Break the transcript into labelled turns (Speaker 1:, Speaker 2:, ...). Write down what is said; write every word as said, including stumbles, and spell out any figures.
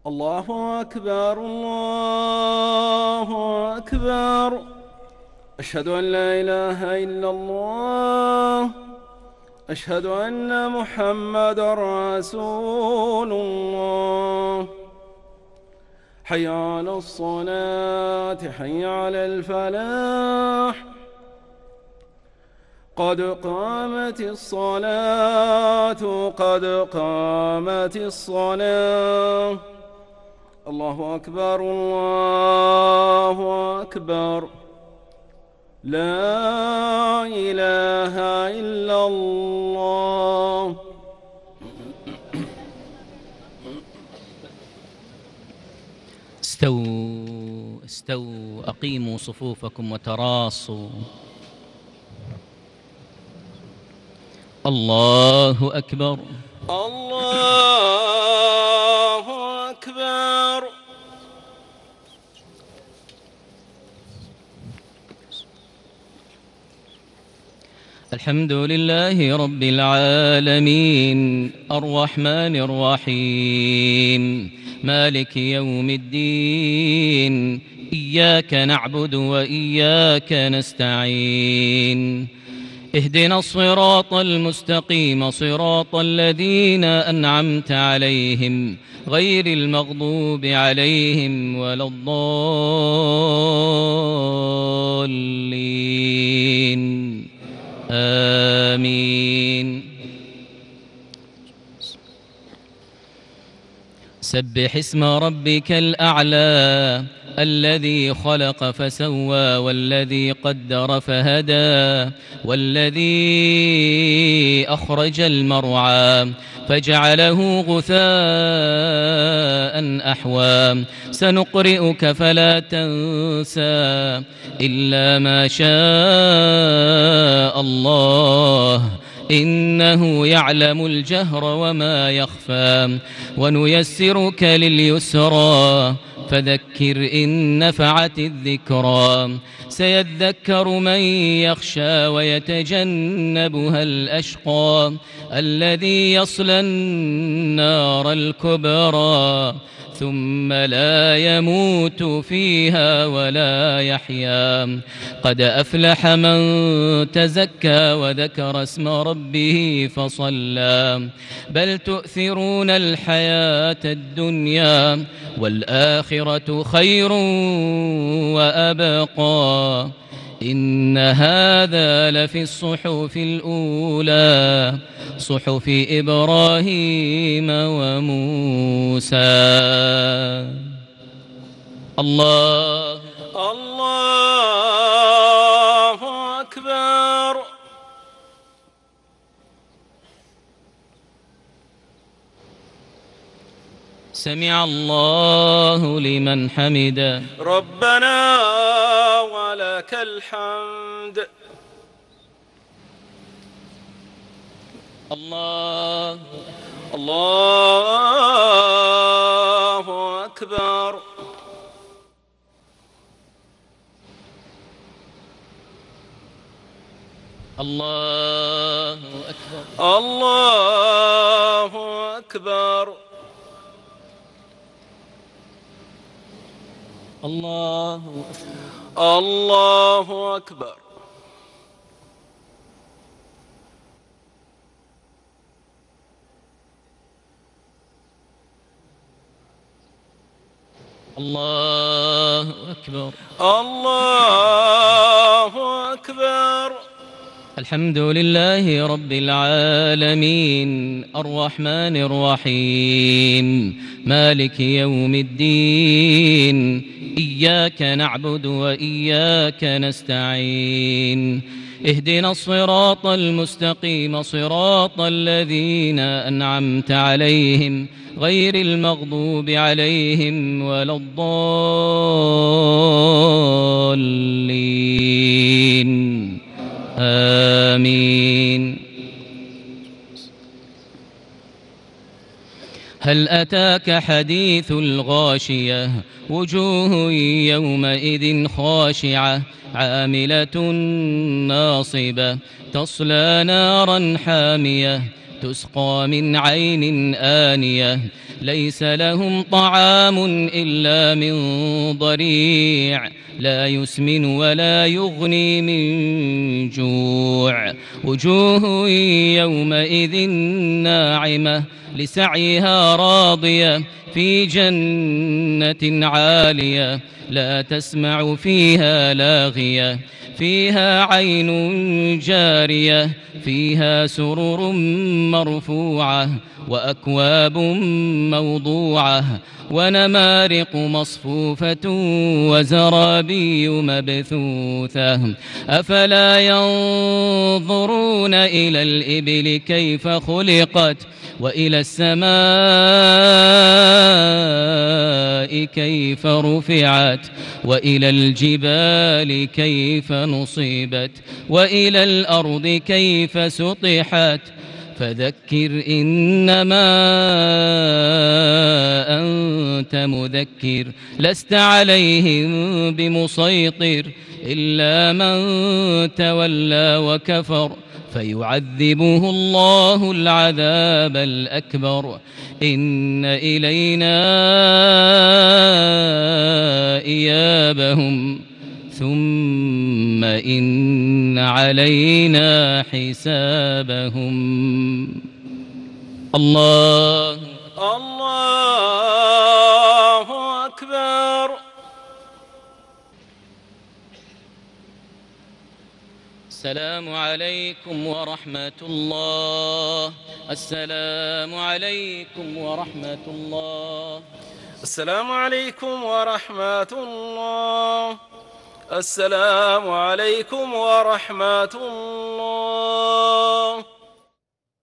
Speaker 1: الله أكبر الله أكبر. أشهد أن لا إله إلا الله. أشهد أن محمدًا رسول الله. حي على الصلاة، حي على الفلاح، قد قامت الصلاة، قد قامت الصلاة. الله أكبر الله أكبر. لا إله إلا الله.
Speaker 2: استووا استووا أقيموا صفوفكم وتراصوا. الله أكبر
Speaker 1: الله أكبر.
Speaker 2: الحمد لله رب العالمين، الرحمن الرحيم، مالك يوم الدين. إياك نعبد وإياك نستعين. اهدنا الصراط المستقيم، صراط الذين أنعمت عليهم غير المغضوب عليهم ولا الضالين. آمين. سبح اسم ربك الأعلى الذي خلق فسوى والذي قدر فهدى والذي أخرج المرعى فجعله غثاء أحوى. سنقرئك فلا تنسى إلا ما شاء الله، إنه يعلم الجهر وما يخفى. ونيسرك لليسرى فذكر إن نفعت الذكرى. سيذكر من يخشى ويتجنبها الأشقى الذي يصلى النار الكبرى ثم لا يموت فيها ولا يحيا. قد أفلح من تزكى وذكر اسم ربه فصلى. بل تؤثرون الحياة الدنيا والآخرة خير وأبقى. إن هذا لفي الصحف الأولى، صحف إبراهيم وموسى. الله
Speaker 1: الله أكبر.
Speaker 2: سمع الله لمن حمده.
Speaker 1: ربنا ولك الحمد.
Speaker 2: الله
Speaker 1: الله أكبر.
Speaker 2: الله أكبر.
Speaker 1: الله أكبر.
Speaker 2: الله
Speaker 1: الله أكبر.
Speaker 2: الله أكبر.
Speaker 1: الله أكبر.
Speaker 2: الحمد لله رب العالمين، الرحمن الرحيم، مالك يوم الدين. إياك نعبد وإياك نستعين. اهدنا الصراط المستقيم، صراط الذين أنعمت عليهم غير المغضوب عليهم ولا الضالين. آمين. هل أتاك حديث الغاشية؟ وجوه يومئذ خاشعة عاملة ناصبة تصلى نارا حامية تسقى من عين آنية ليس لهم طعام إلا من ضريع لا يسمن ولا يغني من جوع وجوه يومئذ ناعمة لسعيها راضية في جنة عالية لا تسمع فيها لاغية فيها عين جارية فيها سرر مرفوعة وأكواب موضوعة ونمارق مصفوفة وزرابي مبثوثة أفلا ينظرون إلى الإبل كيف خلقت وإلى السماء كيف رفعت وإلى الجبال كيف نصبت وإلى الأرض كيف سطحت فذكر إنما أنت مذكر لست عليهم بمسيطر إلا من تولى وكفر فيعذبه الله العذاب الأكبر إن إلينا إيابهم ثم إن علينا حسابهم. الله
Speaker 1: الله أكبر.
Speaker 2: السلام عليكم ورحمة الله. السلام عليكم ورحمة الله.
Speaker 1: السلام عليكم ورحمة الله. السلام عليكم ورحمة الله.